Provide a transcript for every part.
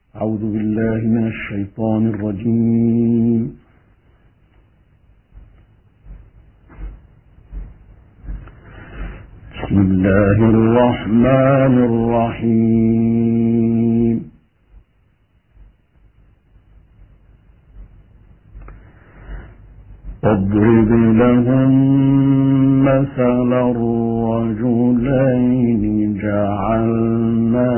أعوذ بالله من الشيطان الرجيم. بسم الله الرحمن الرحيم. واضرب لهم مثل الرجلين جعلنا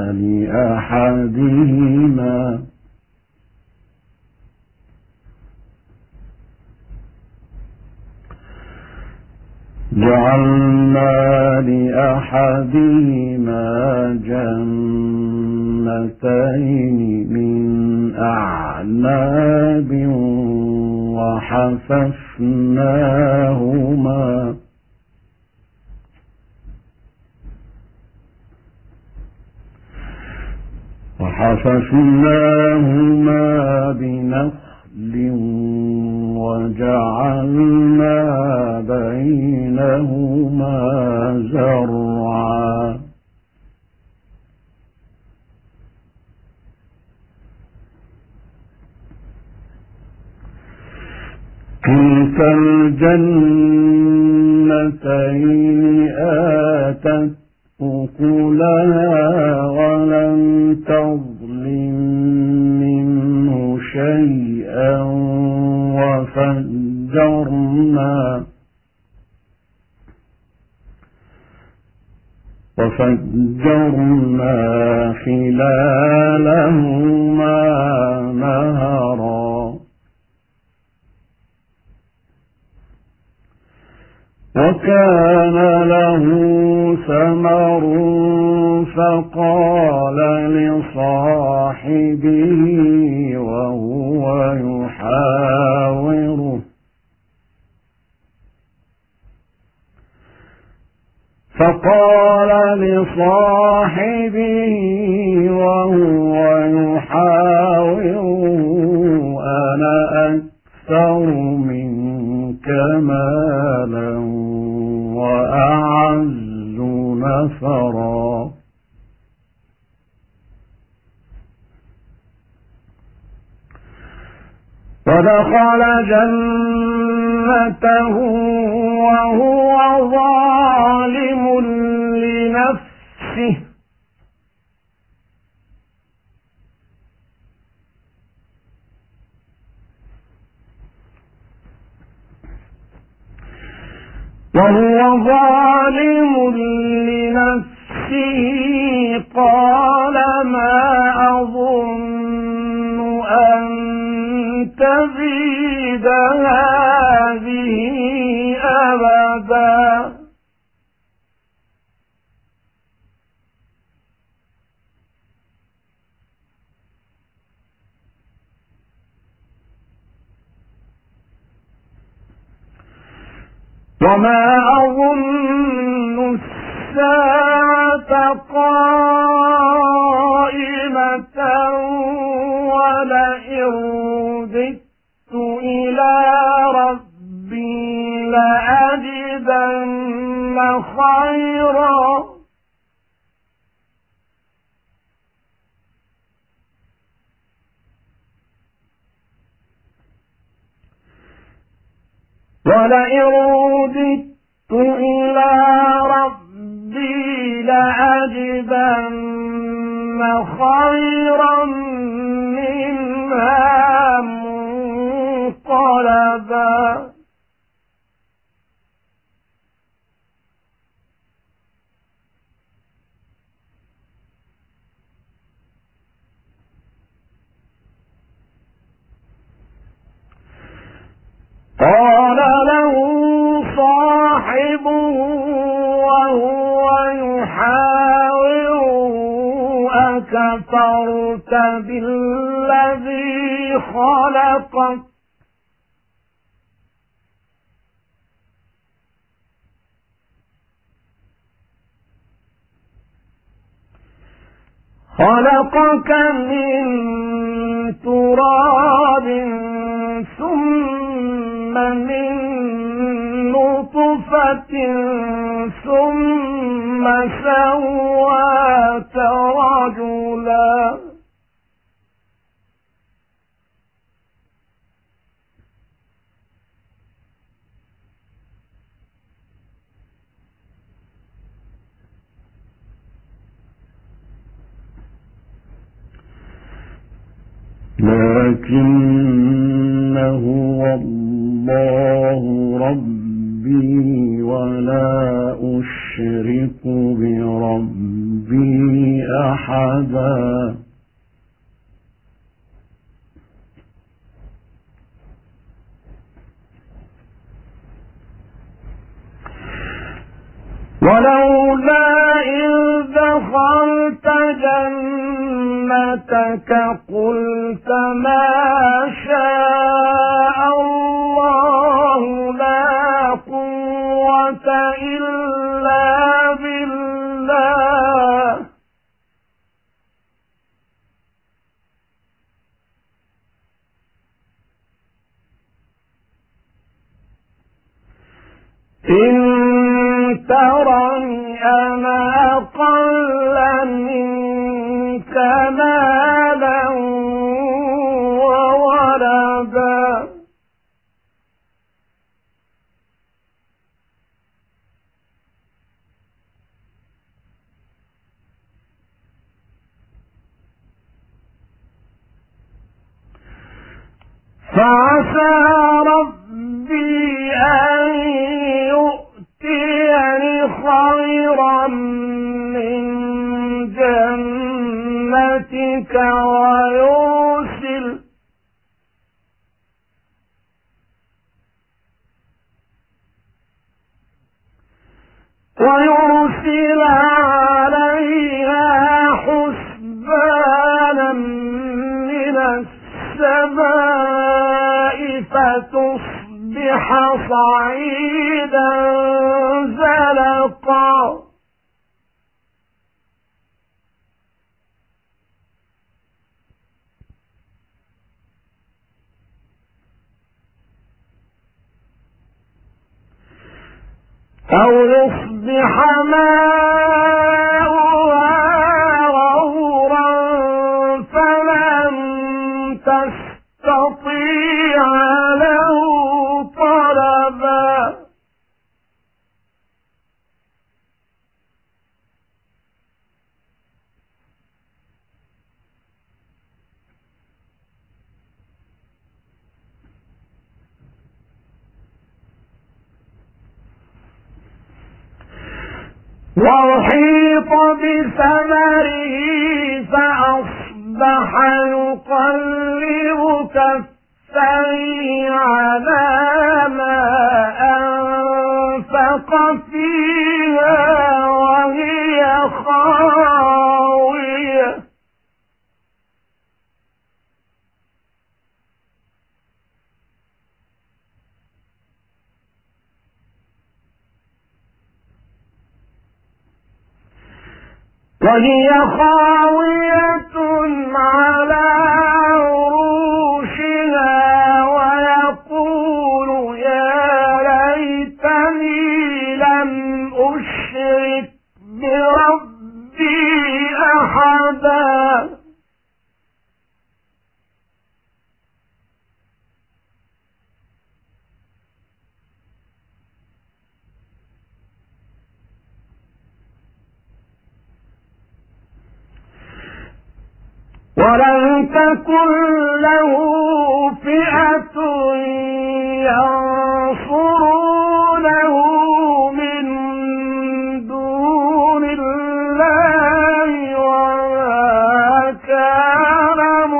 لأحدهما جنتين من أعناب وحففناهما بنخل وجعلنا بينهما زرعا. كلتا الجنتين آتت أكلها ولم تظلم منه شيئا وفجرنا خلالهما نهرا. وكان له ثمر فقال لصاحبه وهو يحاوره أنا أكثر منك مالا وأعز نفرا. ودخل جنته وهو ظالم لنفسه قال ما أظن أن تبيد هذه أبدا. وما أظن الساعة قائمة ولئن رددت إلى ربي لأجدن خيرا منها منقلبا. قال له صاحبه وهو يحاوره أكفرت بالذي خلقك من تراب ثم من نطفة ثم سواك رجلا. لكن هو الله ربي ولا أشرك بربي أحدا. ولولا إذ دخلت جنتك قلت ما شاء الله لا قوة إلا بالله إن ترني أنا أقل منك مالا وولدا فعسى ربي أن يؤتيني خيرا من جنتك ويرسل عليها حسبانا من السماء فتصبح صعيدا زلقا أو يصبح ماؤها غورا فلن تستطيع له طلبا وأحيط بثمره فأصبح يقلب كفيه على ما أنفق فيها وهي خاوية على عروشها ويقول يا ليتني لم أشرك بربي أحدا ولم تكن له فئة ينصرونه من دون الله وما كان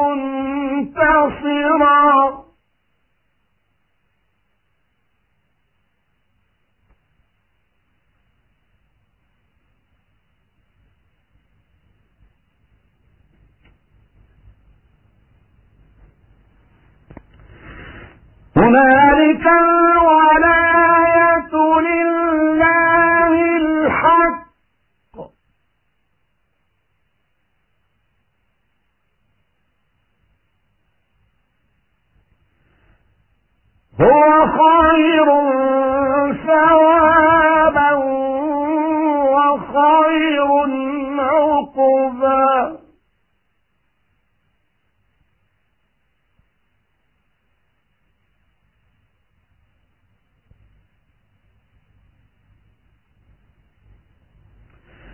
منتصرا هنالك الولاية لله الحق هو خير ثوابا وخير عقبا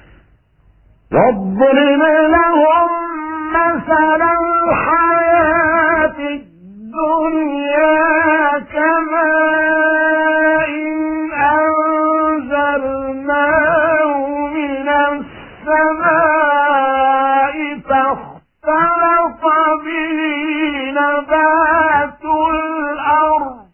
واضرب لهم مثل الحياة فاختلط به نبات الأرض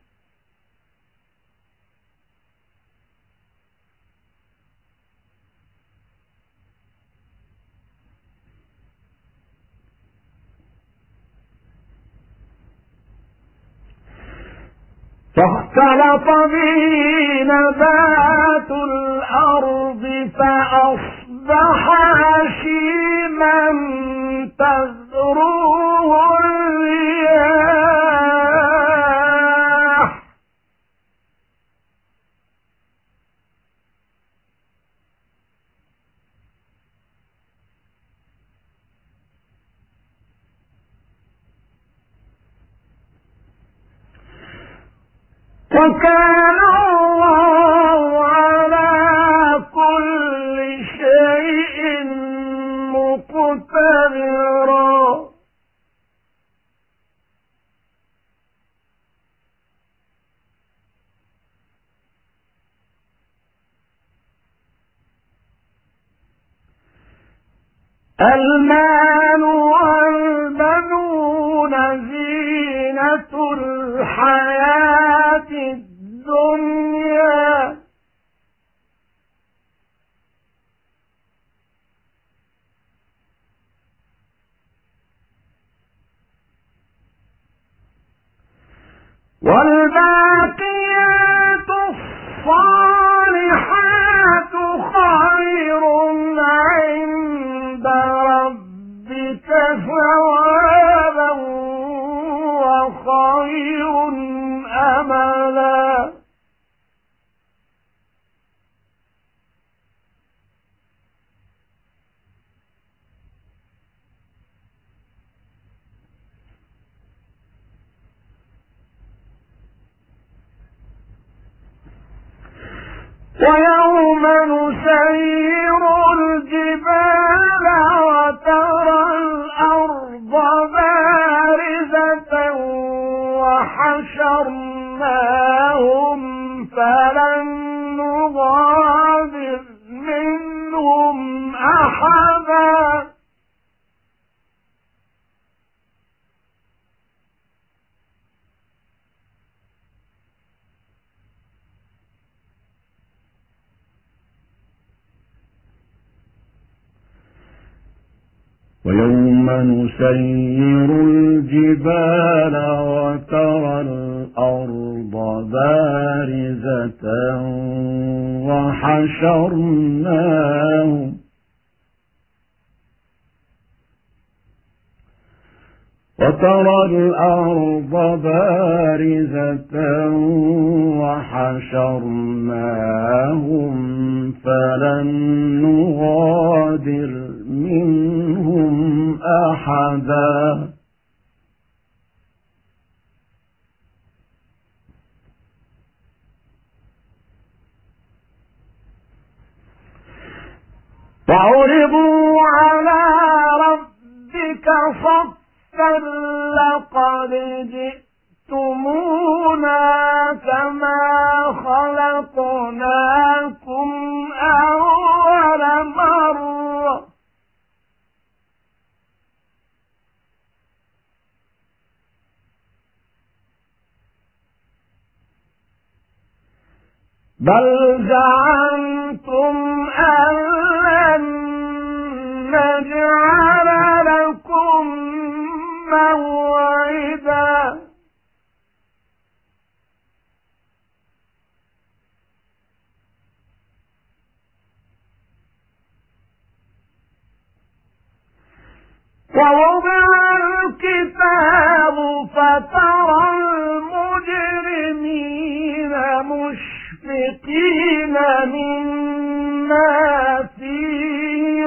فأصبح هشيما تذروه الرياح وكان الله على كل شيء مقتدرا المال والبنون زينة الحياة الدنيا والباقيات الصالحات خير عند ربك ثوابا وخير أملا ويوم نسير الجبال وترى الأرض بارزة وحشرناهم فلم نغادر منهم أحدا ويوم نسير الجبال وترى الأرض بارزة وحشرناهم فلم نغادر منهم أحدا وعرضوا على ربك صفا لقد جئتمونا كما خلقناكم أول مرة بل زعمتم أن لن نجعل لكم موعدا ووضع الكتاب فترى المجرمين مشفقين مما فيه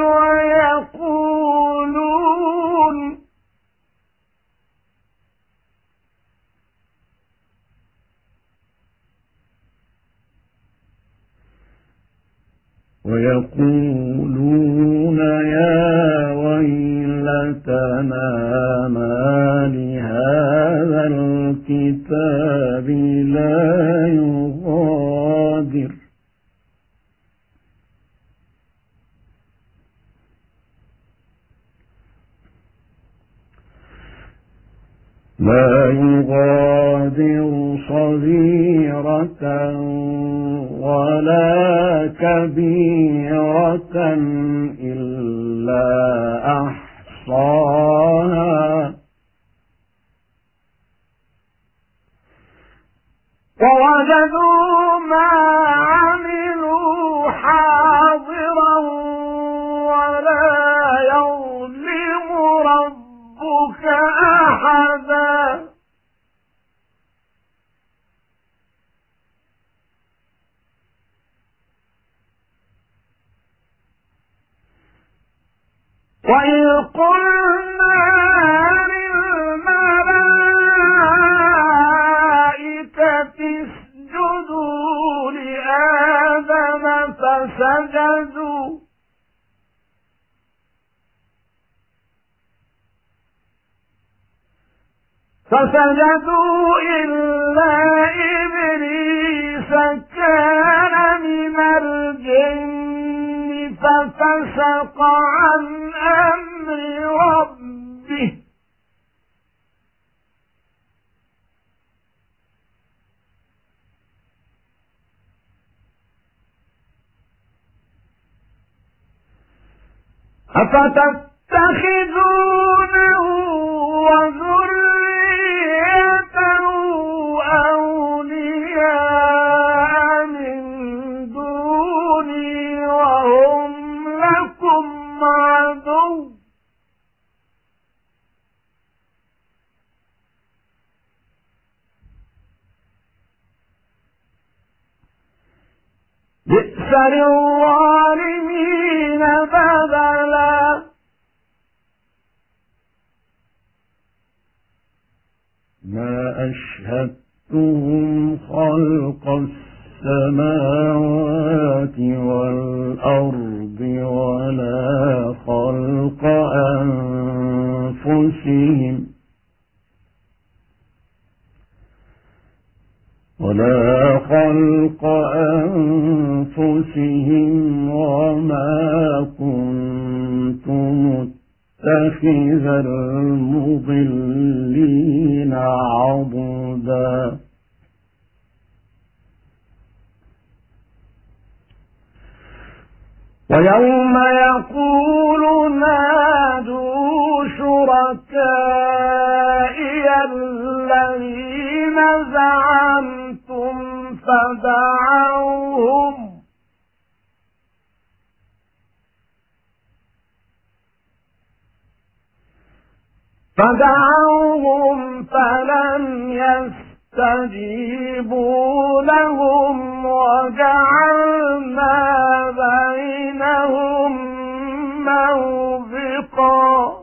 ويقولون يا ويلتنا ما لهذا الكتاب لا يغادر لا يغادر صغيرة ولا كبيرة إلا أحصاها ووجدوا ما عملوا حاضرا ولا يظلم ربك أحدا وإذ قلنا للملائكة اسجدوا لآدم فسجدوا إلا إبليس كان من الجن ففسق عن أمر ربه أفتتخذونه وذريته أولياء من دوني وهم لكم عدو بئس للظالمين بدلا ما أشهدتهم خلق السماوات والأرض ولا خلق أنفسهم وما كنت متخذ المضلين عضدا ويوم يقول نادوا شركائي الذين زعمتم فدعوهم فلم يستجيبوا لهم وجعلنا بينهم موبقا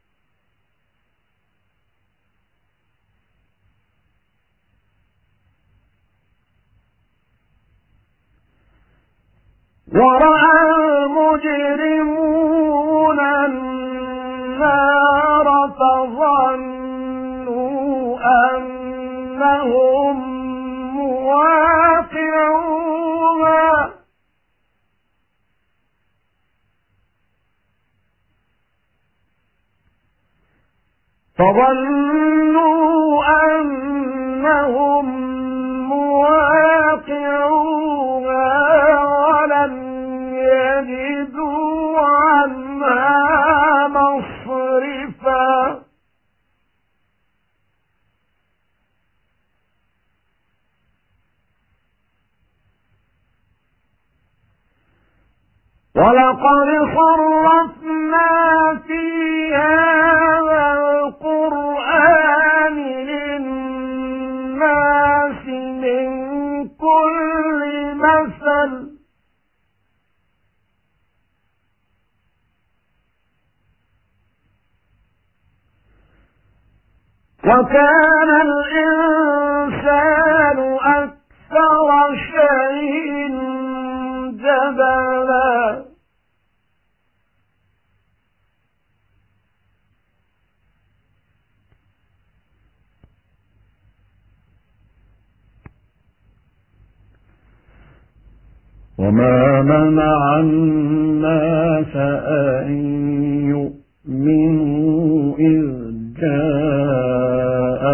ورأى المجرمون النار فظنوا أنهم مواقعوها ولم يجدوا عنها مصرفا ولقد صرفنا في هذا القرآن للناس من كل مثل وكان الإنسان أكثر شيء جدلا وما منع الناس أن يؤمنوا إذ جاءهم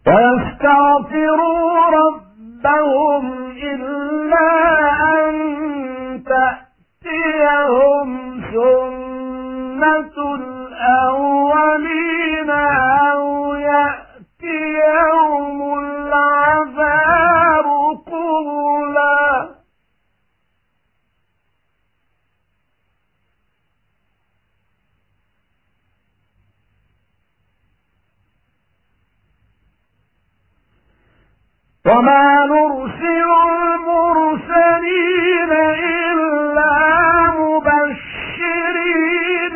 ويستغفروا ربهم إلا أن تأتيهم سنة الأولين أو يأتيهم العذاب قبلا وما نرسل المرسلين إلا مبشرين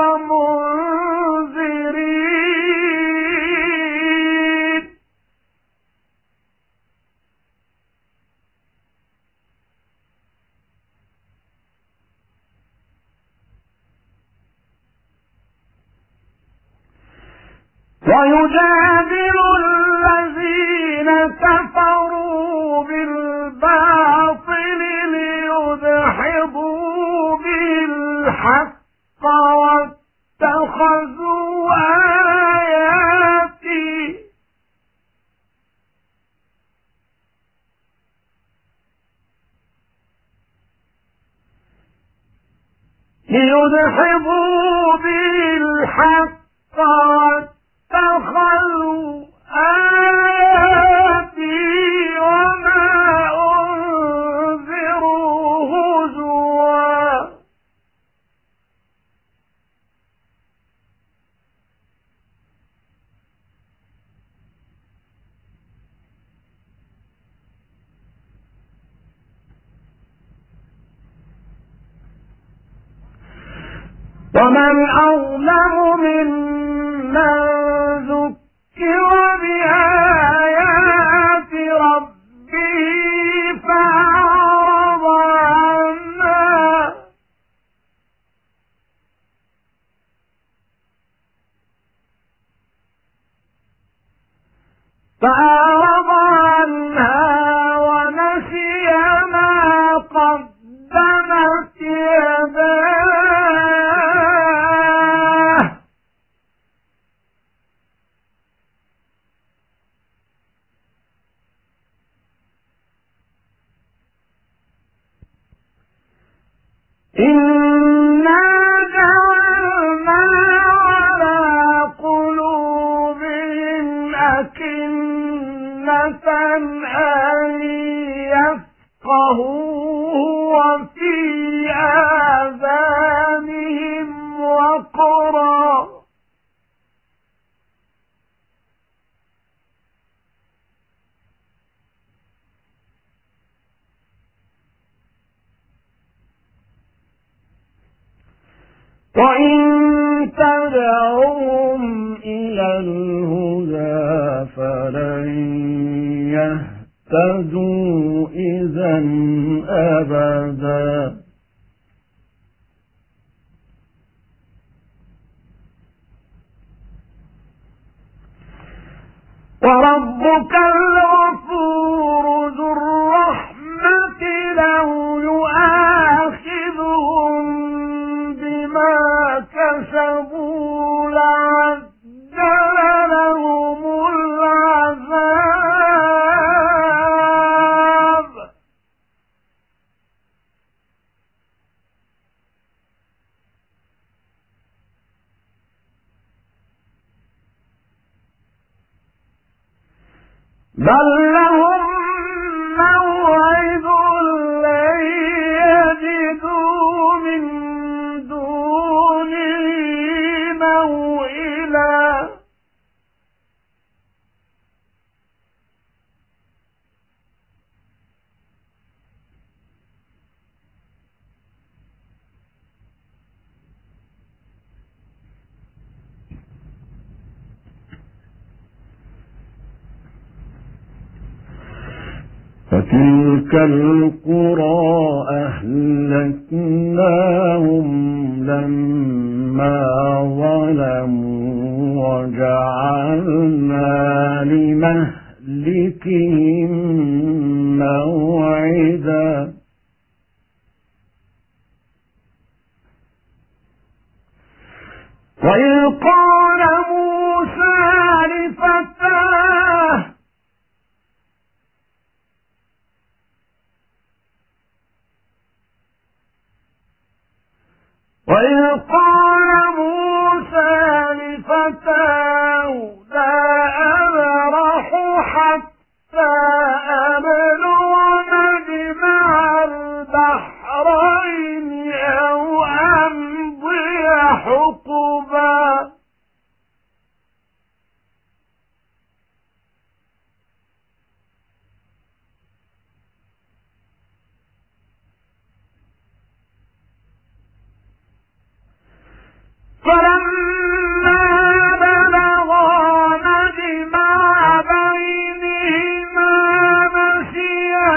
ومنذرين ويجادل الذين كفروا بالباطل ليدحضوا بالحق واتخذوا آياتي اتخذوا آياتي وما أنذروا هزوا ومن أظلم ممن ذكر بآيات ربه فأعرض عنها ونسي ما قدمت يداه إنا جعلنا على قلوبهم أكنة أن يفقهوه وفي آذانهم وقرا وإن تدعوهم إلى الهدى فلن يهتدوا إذا أبدا وربك الغفور ذو الرحمة لو يؤاخذهم بما كسبوا لعجل لهم العذاب بل لهم موعد لن يجدوا من دونه موئلا فتلك القرى أهلكناهم لما ظلموا وجعلنا لمهلكهم موعدا وإذ قال موسى لفتاه حتى أبلغ مجمع البحرين أو أمضي حقبا فلما بلغا مجمع بينهما نسيا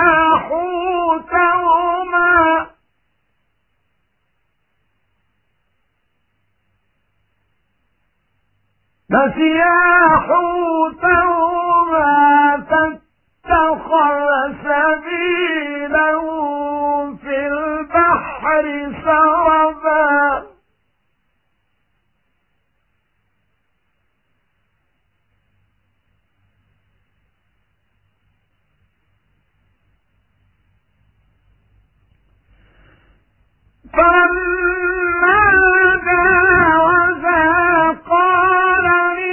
حوتهما فاتخذ سبيله في البحر سربا فلما جاوزا قال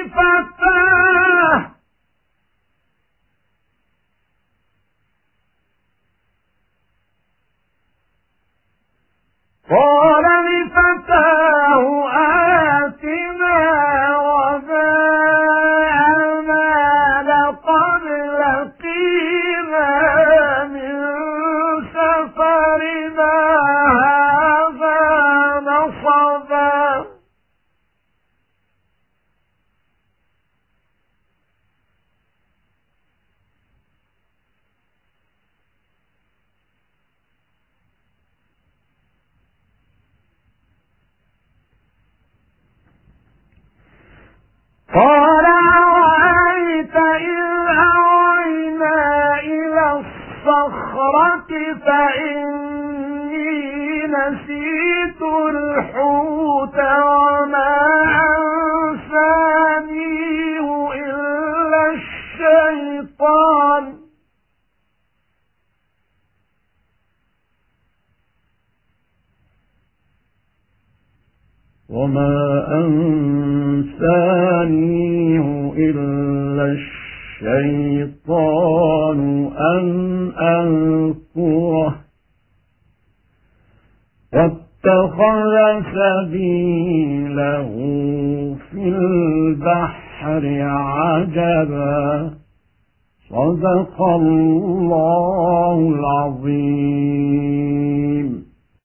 لفتاه آتنا غداءنا لقد لقينا من سفرنا هذا نصبا قال أرأيت إذ أوينا إلى الصخرة فإني نسيت الحوت وما أنسانيه إلا الشيطان وما أنسانيه إلا الشيطان أن أذكره واتخذ سبيله في البحر عجبا صدق الله العظيم.